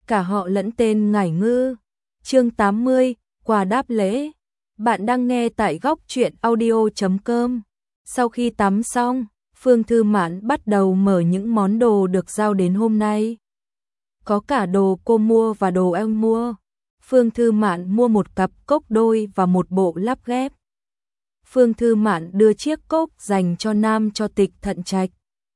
cả họ lẫn tên Ngải Ngư. Chương 80, quà đáp lễ. Bạn đang nghe tại góc truyện audio.com. Sau khi tắm xong, Phương Thư Mạn bắt đầu mở những món đồ được giao đến hôm nay. Có cả đồ cô mua và đồ em mua. Phương Thư Mạn mua một cặp cốc đôi và một bộ lắp ghép. Phương Thư Mạn đưa chiếc cốc dành cho nam cho Tịch Thận Trạch.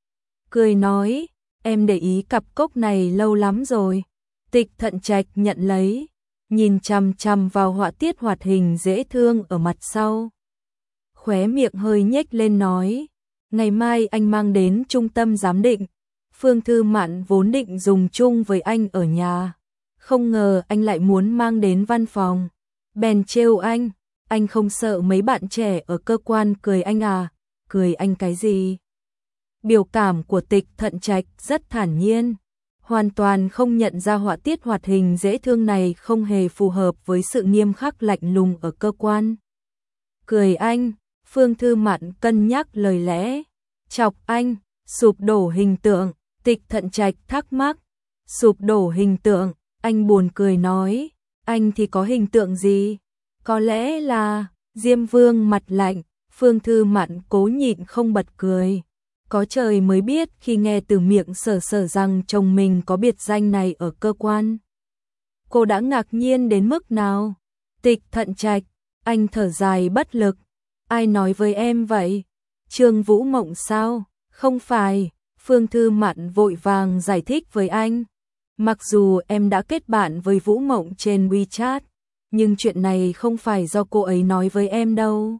Cười nói, em để ý cặp cốc này lâu lắm rồi. Tịch Thận Trạch nhận lấy, nhìn chằm chằm vào họa tiết hoạt hình dễ thương ở mặt sau. Khóe miệng hơi nhếch lên nói, ngày mai anh mang đến trung tâm giám định. Phương Thư Mạn vốn định dùng chung với anh ở nhà, không ngờ anh lại muốn mang đến văn phòng. Bèn trêu anh không sợ mấy bạn trẻ ở cơ quan cười anh à? Cười anh cái gì? Biểu cảm của Tịch Thận Trạch rất thản nhiên, hoàn toàn không nhận ra họa tiết hoạt hình dễ thương này không hề phù hợp với sự nghiêm khắc lạnh lùng ở cơ quan. Cười anh, Phương Thư Mạn cân nhắc lời lẽ. Chọc anh, sụp đổ hình tượng. Tịch Thận Trạch thắc mắc. Sụp đổ hình tượng, anh buồn cười nói, anh thì có hình tượng gì? Có lẽ là Diêm Vương mặt lạnh. Phương Thư Mạn cố nhịn không bật cười. Có trời mới biết khi nghe từ miệng Sở Sở rằng chồng mình có biệt danh này ở cơ quan. Cô đã ngạc nhiên đến mức nào? Tịch Thận Trạch, anh thở dài bất lực. Ai nói với em vậy? Trương Vũ Mộng sao? Không phải. Phương Thư Mạn vội vàng giải thích với anh. Mặc dù em đã kết bạn với Vũ Mộng trên WeChat, nhưng chuyện này không phải do cô ấy nói với em đâu.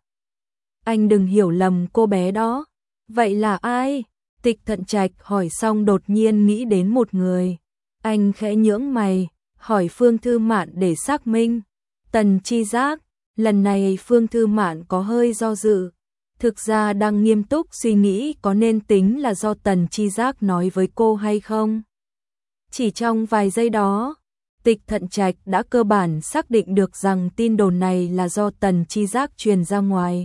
Anh đừng hiểu lầm cô bé đó. Vậy là ai? Tịch Thận Trạch hỏi xong đột nhiên nghĩ đến một người. Anh khẽ nhướng mày, hỏi Phương Thư Mạn để xác minh. Tần Chi Giác. Lần này Phương Thư Mạn có hơi do dự. Thực ra đang nghiêm túc suy nghĩ có nên tính là do Tần Chi Giác nói với cô hay không. Chỉ trong vài giây đó, Tịch Thận Trạch đã cơ bản xác định được rằng tin đồn này là do Tần Chi Giác truyền ra ngoài.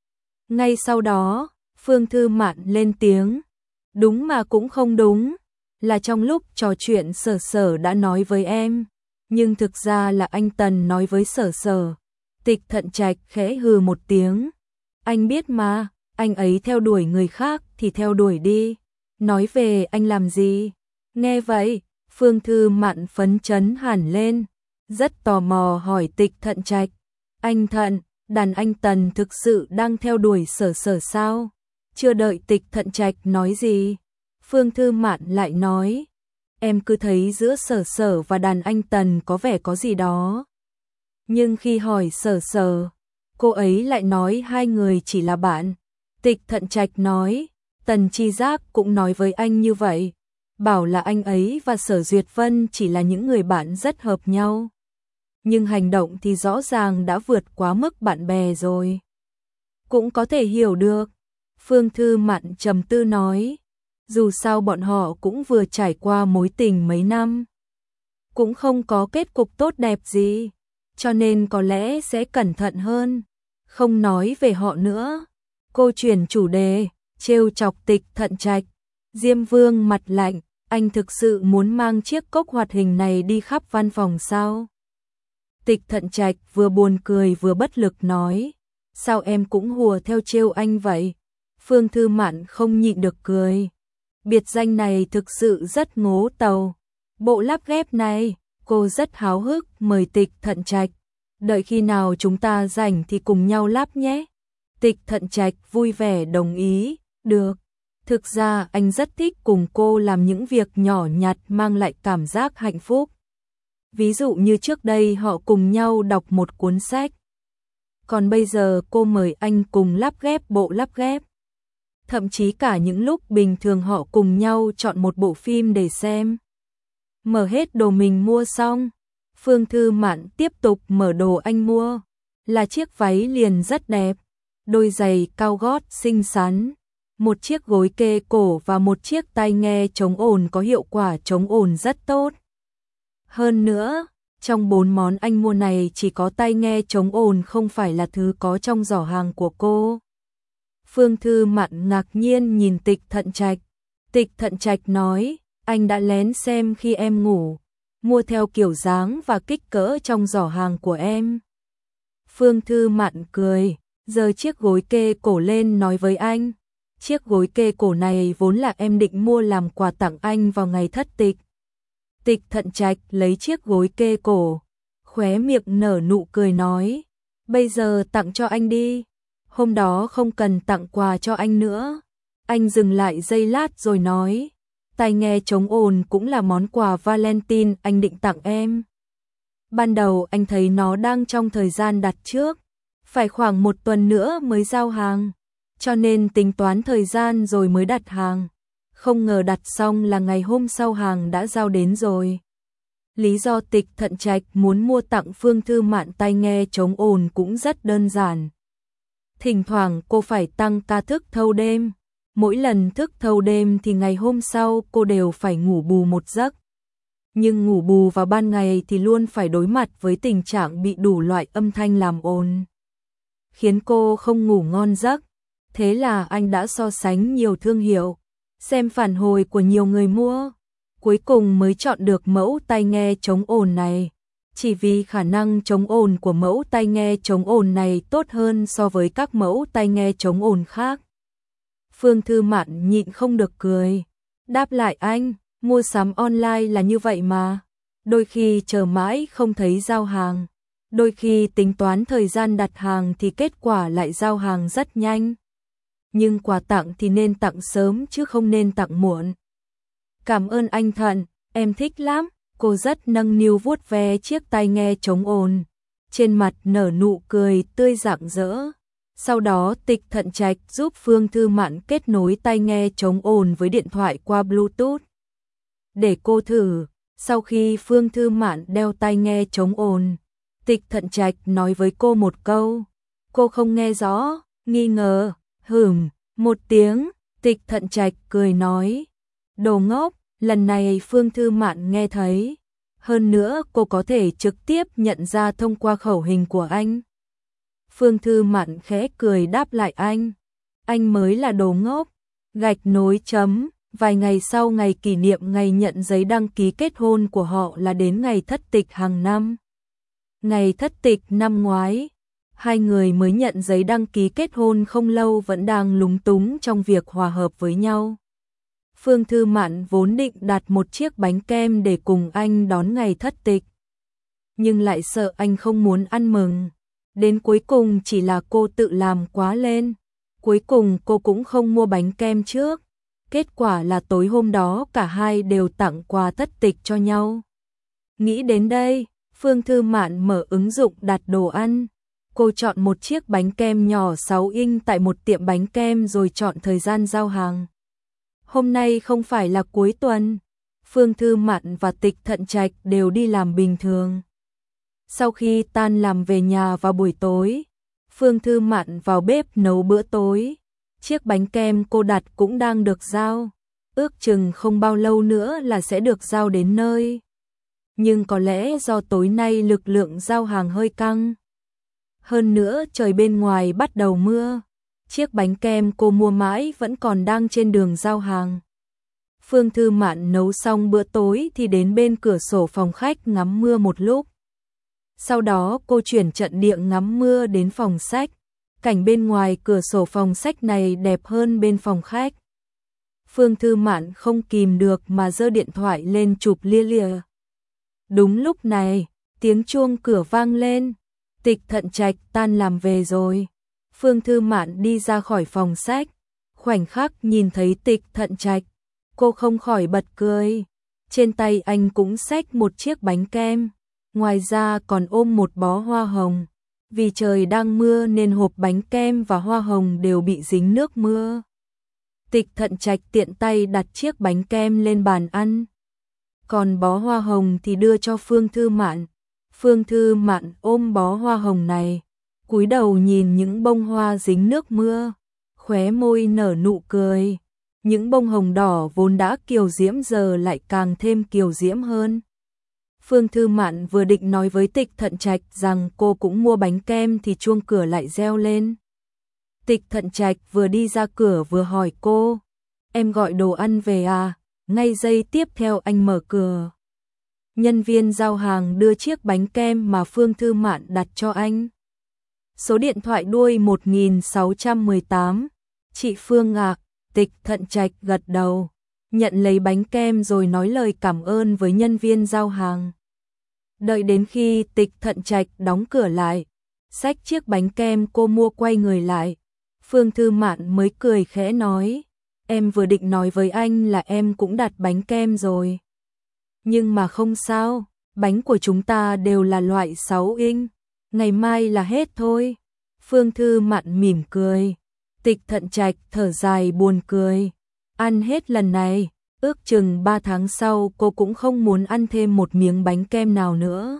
Ngay sau đó, Phương Thư Mạn lên tiếng. Đúng mà cũng không đúng. Là trong lúc trò chuyện Sở Sở đã nói với em. Nhưng thực ra là anh Tần nói với Sở Sở. Tịch Thận Trạch khẽ hừ một tiếng. Anh biết mà, anh ấy theo đuổi người khác thì theo đuổi đi. Nói về anh làm gì? Nghe vậy, Phương Thư Mạn phấn chấn hẳn lên. Rất tò mò hỏi Tịch Thận Trạch. Anh Thận, đàn anh Tần thực sự đang theo đuổi Sở Sở sao? Chưa đợi Tịch Thận Trạch nói gì, Phương Thư Mạn lại nói. Em cứ thấy giữa Sở Sở và đàn anh Tần có vẻ có gì đó. Nhưng khi hỏi Sở Sở, cô ấy lại nói hai người chỉ là bạn. Tịch Thận Trạch nói, Tần Chi Giác cũng nói với anh như vậy. Bảo là anh ấy và Sở Duyệt Vân chỉ là những người bạn rất hợp nhau. Nhưng hành động thì rõ ràng đã vượt quá mức bạn bè rồi. Cũng có thể hiểu được. Phương Thư Mạn trầm tư nói, dù sao bọn họ cũng vừa trải qua mối tình mấy năm, cũng không có kết cục tốt đẹp gì, cho nên có lẽ sẽ cẩn thận hơn, không nói về họ nữa. Cô chuyển chủ đề, trêu chọc Tịch Thận Trạch. Diêm Vương mặt lạnh, anh thực sự muốn mang chiếc cốc hoạt hình này đi khắp văn phòng sao? Tịch Thận Trạch vừa buồn cười vừa bất lực nói, sao em cũng hùa theo trêu anh vậy? Phương Thư Mạn không nhịn được cười. Biệt danh này thực sự rất ngố tàu. Bộ lắp ghép này, cô rất háo hức mời Tịch Thận Trạch. Đợi khi nào chúng ta rảnh thì cùng nhau lắp nhé. Tịch Thận Trạch vui vẻ đồng ý, được. Thực ra anh rất thích cùng cô làm những việc nhỏ nhặt mang lại cảm giác hạnh phúc. Ví dụ như trước đây họ cùng nhau đọc một cuốn sách. Còn bây giờ cô mời anh cùng lắp ghép bộ lắp ghép. Thậm chí cả những lúc bình thường họ cùng nhau chọn một bộ phim để xem. Mở hết đồ mình mua xong, Phương Thư Mạn tiếp tục mở đồ anh mua. Là chiếc váy liền rất đẹp, đôi giày cao gót xinh xắn, một chiếc gối kê cổ và một chiếc tai nghe chống ồn có hiệu quả chống ồn rất tốt. Hơn nữa, trong 4 món anh mua này chỉ có tai nghe chống ồn không phải là thứ có trong giỏ hàng của cô. Phương Thư Mạn ngạc nhiên nhìn Tịch Thận Trạch. Tịch Thận Trạch nói, anh đã lén xem khi em ngủ. mua theo kiểu dáng và kích cỡ trong giỏ hàng của em. Phương Thư Mạn cười, giơ chiếc gối kê cổ lên nói với anh. Chiếc gối kê cổ này vốn là em định mua làm quà tặng anh vào ngày thất tịch. Tịch Thận Trạch lấy chiếc gối kê cổ, khóe miệng nở nụ cười nói, bây giờ tặng cho anh đi, hôm đó không cần tặng quà cho anh nữa. Anh dừng lại giây lát rồi nói, tai nghe chống ồn cũng là món quà Valentine anh định tặng em. Ban đầu anh thấy nó đang trong thời gian đặt trước, phải khoảng 1 tuần nữa mới giao hàng, cho nên tính toán thời gian rồi mới đặt hàng. Không ngờ đặt xong là ngày hôm sau hàng đã giao đến rồi. Lý do Tịch Thận Trạch muốn mua tặng Phương Thư Mạn tai nghe chống ồn cũng rất đơn giản. Thỉnh thoảng cô phải tăng ca thức thâu đêm. Mỗi lần thức thâu đêm thì ngày hôm sau cô đều phải ngủ bù một giấc. Nhưng ngủ bù vào ban ngày thì luôn phải đối mặt với tình trạng bị đủ loại âm thanh làm ồn, khiến cô không ngủ ngon giấc. Thế là anh đã so sánh nhiều thương hiệu, xem phản hồi của nhiều người mua, cuối cùng mới chọn được mẫu tai nghe chống ồn này. Chỉ vì khả năng chống ồn của mẫu tai nghe chống ồn này tốt hơn so với các mẫu tai nghe chống ồn khác. Phương Thư Mạn nhịn không được cười, đáp lại anh, mua sắm online là như vậy mà. Đôi khi chờ mãi không thấy giao hàng, đôi khi tính toán thời gian đặt hàng thì kết quả lại giao hàng rất nhanh. Nhưng quà tặng thì nên tặng sớm chứ không nên tặng muộn. Cảm ơn anh Thận, em thích lắm. Cô rất nâng niu vuốt ve chiếc tai nghe chống ồn, trên mặt nở nụ cười tươi rạng rỡ. Sau đó Tịch Thận Trạch giúp Phương Thư Mạn kết nối tai nghe chống ồn với điện thoại qua Bluetooth để cô thử. Sau khi Phương Thư Mạn đeo tai nghe chống ồn, Tịch Thận Trạch nói với cô một câu, cô không nghe rõ, nghi ngờ, một tiếng. Tịch Thận Trạch cười nói, đồ ngốc. Lần này Phương Thư Mạn nghe thấy, hơn nữa cô có thể trực tiếp nhận ra thông qua khẩu hình của anh. Phương Thư Mạn khẽ cười đáp lại anh mới là đồ ngốc. Gạch nối chấm. Vài ngày sau ngày kỷ niệm ngày nhận giấy đăng ký kết hôn của họ là đến ngày thất tịch hàng năm. Ngày thất tịch năm ngoái, hai người mới nhận giấy đăng ký kết hôn không lâu vẫn đang lúng túng trong việc hòa hợp với nhau. Phương Thư Mạn vốn định đặt một chiếc bánh kem để cùng anh đón ngày thất tịch, nhưng lại sợ anh không muốn ăn mừng. Đến cuối cùng chỉ là cô tự làm quá lên. Cuối cùng cô cũng không mua bánh kem trước. Kết quả là tối hôm đó cả hai đều tặng quà thất tịch cho nhau. Nghĩ đến đây, Phương Thư Mạn mở ứng dụng đặt đồ ăn. Cô chọn một chiếc bánh kem nhỏ 6 inch tại một tiệm bánh kem rồi chọn thời gian giao hàng. Hôm nay không phải là cuối tuần, Phương Thư Mạn và Tịch Thận Trạch đều đi làm bình thường. Sau khi tan làm về nhà vào buổi tối, Phương Thư Mạn vào bếp nấu bữa tối. Chiếc bánh kem cô đặt cũng đang được giao, ước chừng không bao lâu nữa là sẽ được giao đến nơi. Nhưng có lẽ do tối nay lực lượng giao hàng hơi căng. Hơn nữa trời bên ngoài bắt đầu mưa. Chiếc bánh kem cô mua mãi vẫn còn đang trên đường giao hàng. Phương Thư Mạn nấu xong bữa tối thì đến bên cửa sổ phòng khách ngắm mưa một lúc. Sau đó cô chuyển trận địa ngắm mưa đến phòng sách. Cảnh bên ngoài cửa sổ phòng sách này đẹp hơn bên phòng khách. Phương Thư Mạn không kìm được mà giơ điện thoại lên chụp lia lịa. Đúng lúc này, tiếng chuông cửa vang lên. Tịch Thận Trạch tan làm về rồi. Phương Thư Mạn đi ra khỏi phòng sách, khoảnh khắc nhìn thấy Tịch Thận Trạch, cô không khỏi bật cười. Trên tay anh cũng xách một chiếc bánh kem, ngoài ra còn ôm một bó hoa hồng. Vì trời đang mưa nên hộp bánh kem và hoa hồng đều bị dính nước mưa. Tịch Thận Trạch tiện tay đặt chiếc bánh kem lên bàn ăn, còn bó hoa hồng thì đưa cho Phương Thư Mạn. Phương Thư Mạn ôm bó hoa hồng này, cúi đầu nhìn những bông hoa dính nước mưa, khóe môi nở nụ cười. Những bông hồng đỏ vốn đã kiều diễm giờ lại càng thêm kiều diễm hơn. Phương Thư Mạn vừa định nói với Tịch Thận Trạch rằng cô cũng mua bánh kem thì chuông cửa lại reo lên. Tịch Thận Trạch vừa đi ra cửa vừa hỏi cô, em gọi đồ ăn về à? Ngay giây tiếp theo anh mở cửa. Nhân viên giao hàng đưa chiếc bánh kem mà Phương Thư Mạn đặt cho anh. Số điện thoại đuôi 1618. Chị Phương ạ. Tịch Thận Trạch gật đầu, nhận lấy bánh kem rồi nói lời cảm ơn với nhân viên giao hàng. Đợi đến khi Tịch Thận Trạch đóng cửa lại, xách chiếc bánh kem cô mua quay người lại, Phương Thư Mạn mới cười khẽ nói, em vừa định nói với anh là em cũng đặt bánh kem rồi. Nhưng mà không sao, bánh của chúng ta đều là loại 6 inch, ngày mai là hết thôi. Phương Thư Mạn mỉm cười. Tịch Thận Trạch thở dài buồn cười. Ăn hết lần này, ước chừng 3 tháng sau cô cũng không muốn ăn thêm một miếng bánh kem nào nữa.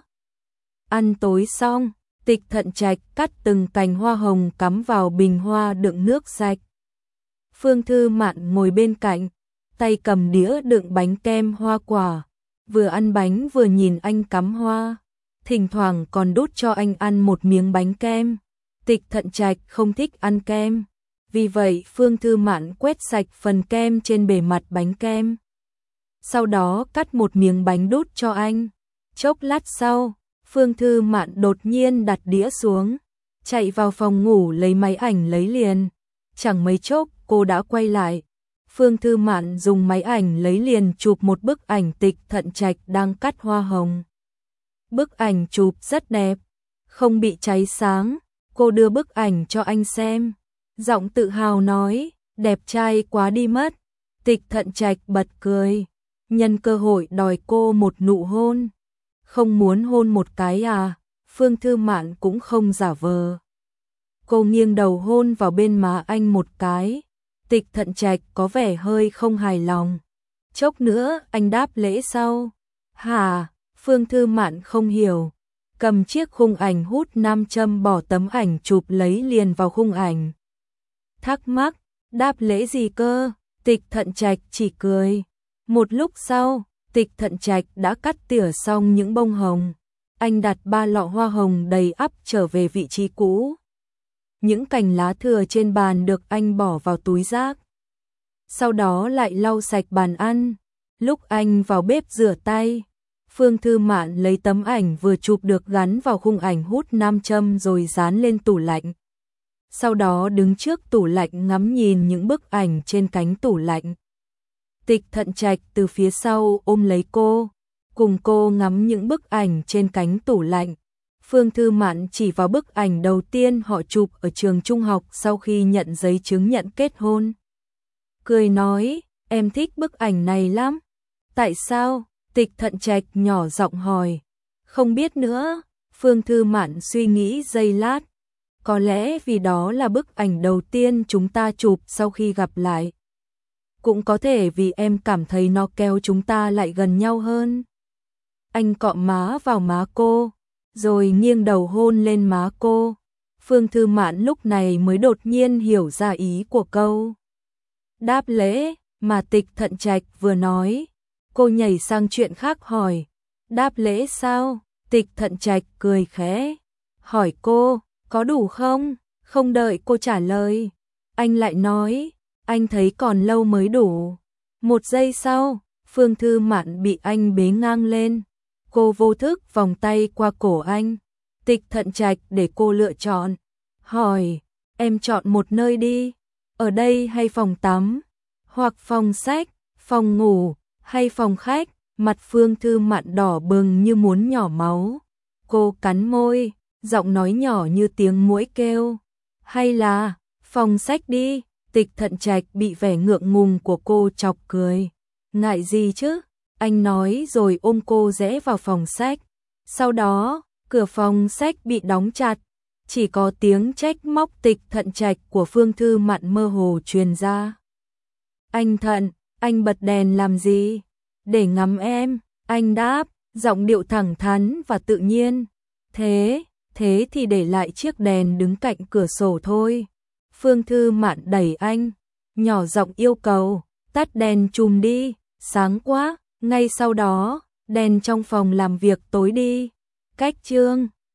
Ăn tối xong, Tịch Thận Trạch cắt từng cành hoa hồng cắm vào bình hoa đựng nước sạch. Phương Thư Mạn ngồi bên cạnh, tay cầm đĩa đựng bánh kem hoa quả, vừa ăn bánh vừa nhìn anh cắm hoa, thỉnh thoảng còn đút cho anh ăn một miếng bánh kem. Tịch Thận Trạch không thích ăn kem, vì vậy Phương Thư Mạn quét sạch phần kem trên bề mặt bánh kem. Sau đó cắt một miếng bánh đút cho anh. Chốc lát sau, Phương Thư Mạn đột nhiên đặt đĩa xuống, chạy vào phòng ngủ lấy máy ảnh lấy liền. Chẳng mấy chốc cô đã quay lại. Phương Thư Mạn dùng máy ảnh lấy liền chụp một bức ảnh Tịch Thận Trạch đang cắt hoa hồng. Bức ảnh chụp rất đẹp, không bị cháy sáng. Cô đưa bức ảnh cho anh xem, giọng tự hào nói, đẹp trai quá đi mất. Tịch Thận Trạch bật cười, nhân cơ hội đòi cô một nụ hôn. Không muốn hôn một cái à? Phương Thư Mạn cũng không giả vờ. Cô nghiêng đầu hôn vào bên má anh một cái. Tịch Thận Trạch có vẻ hơi không hài lòng. Chốc nữa anh đáp lễ sau. Hả? Phương Thư Mạn không hiểu. Cầm chiếc khung ảnh hút nam châm bỏ tấm ảnh chụp lấy liền vào khung ảnh. Thắc mắc, đáp lễ gì cơ? Tịch Thận Trạch chỉ cười. Một lúc sau, Tịch Thận Trạch đã cắt tỉa xong những bông hồng. Anh đặt 3 lọ hoa hồng đầy ắp trở về vị trí cũ. Những cành lá thừa trên bàn được anh bỏ vào túi rác. Sau đó lại lau sạch bàn ăn. Lúc anh vào bếp rửa tay, Phương Thư Mạn lấy tấm ảnh vừa chụp được gắn vào khung ảnh hút nam châm rồi dán lên tủ lạnh. Sau đó đứng trước tủ lạnh ngắm nhìn những bức ảnh trên cánh tủ lạnh. Tịch Thận Trạch từ phía sau ôm lấy cô, cùng cô ngắm những bức ảnh trên cánh tủ lạnh. Phương Thư Mạn chỉ vào bức ảnh đầu tiên họ chụp ở trường trung học sau khi nhận giấy chứng nhận kết hôn. Cười nói, em thích bức ảnh này lắm. Tại sao? Tịch Thận Trạch nhỏ giọng hỏi. Không biết nữa. Phương Thư Mạn suy nghĩ giây lát. Có lẽ vì đó là bức ảnh đầu tiên chúng ta chụp sau khi gặp lại. Cũng có thể vì em cảm thấy nó kéo chúng ta lại gần nhau hơn. Anh cọ má vào má cô, rồi nghiêng đầu hôn lên má cô. Phương Thư Mạn lúc này mới đột nhiên hiểu ra ý của câu đáp lễ mà Tịch Thận Trạch vừa nói. Cô nhảy sang chuyện khác hỏi, đáp lễ sao? Tịch Thận Trạch cười khẽ, hỏi cô, có đủ không? Không đợi cô trả lời, anh lại nói, anh thấy còn lâu mới đủ. Một giây sau, Phương Thư Mạn bị anh bế ngang lên. Cô vô thức vòng tay qua cổ anh. Tịch Thận Trạch để cô lựa chọn, hỏi, em chọn một nơi đi, ở đây hay phòng tắm, hoặc phòng sách, phòng ngủ, hay phòng khách? Mặt Phương Thư Mạn đỏ bừng như muốn nhỏ máu. Cô cắn môi, giọng nói nhỏ như tiếng muỗi kêu, hay là phòng sách đi. Tịch Thận Trạch bị vẻ ngượng ngùng của cô chọc cười. Ngại gì chứ? Anh nói rồi ôm cô rẽ vào phòng sách. Sau đó, cửa phòng sách bị đóng chặt. Chỉ có tiếng trách móc Tịch Thận Trạch của Phương Thư Mạn mơ hồ truyền ra. Anh Thận, anh bật đèn làm gì? Để ngắm em, anh đáp, giọng điệu thẳng thắn và tự nhiên. Thế thì để lại chiếc đèn đứng cạnh cửa sổ thôi. Phương Thư Mạn đẩy anh, nhỏ giọng yêu cầu, tắt đèn chùm đi, sáng quá. Ngay sau đó, đèn trong phòng làm việc tối đi. Cách chương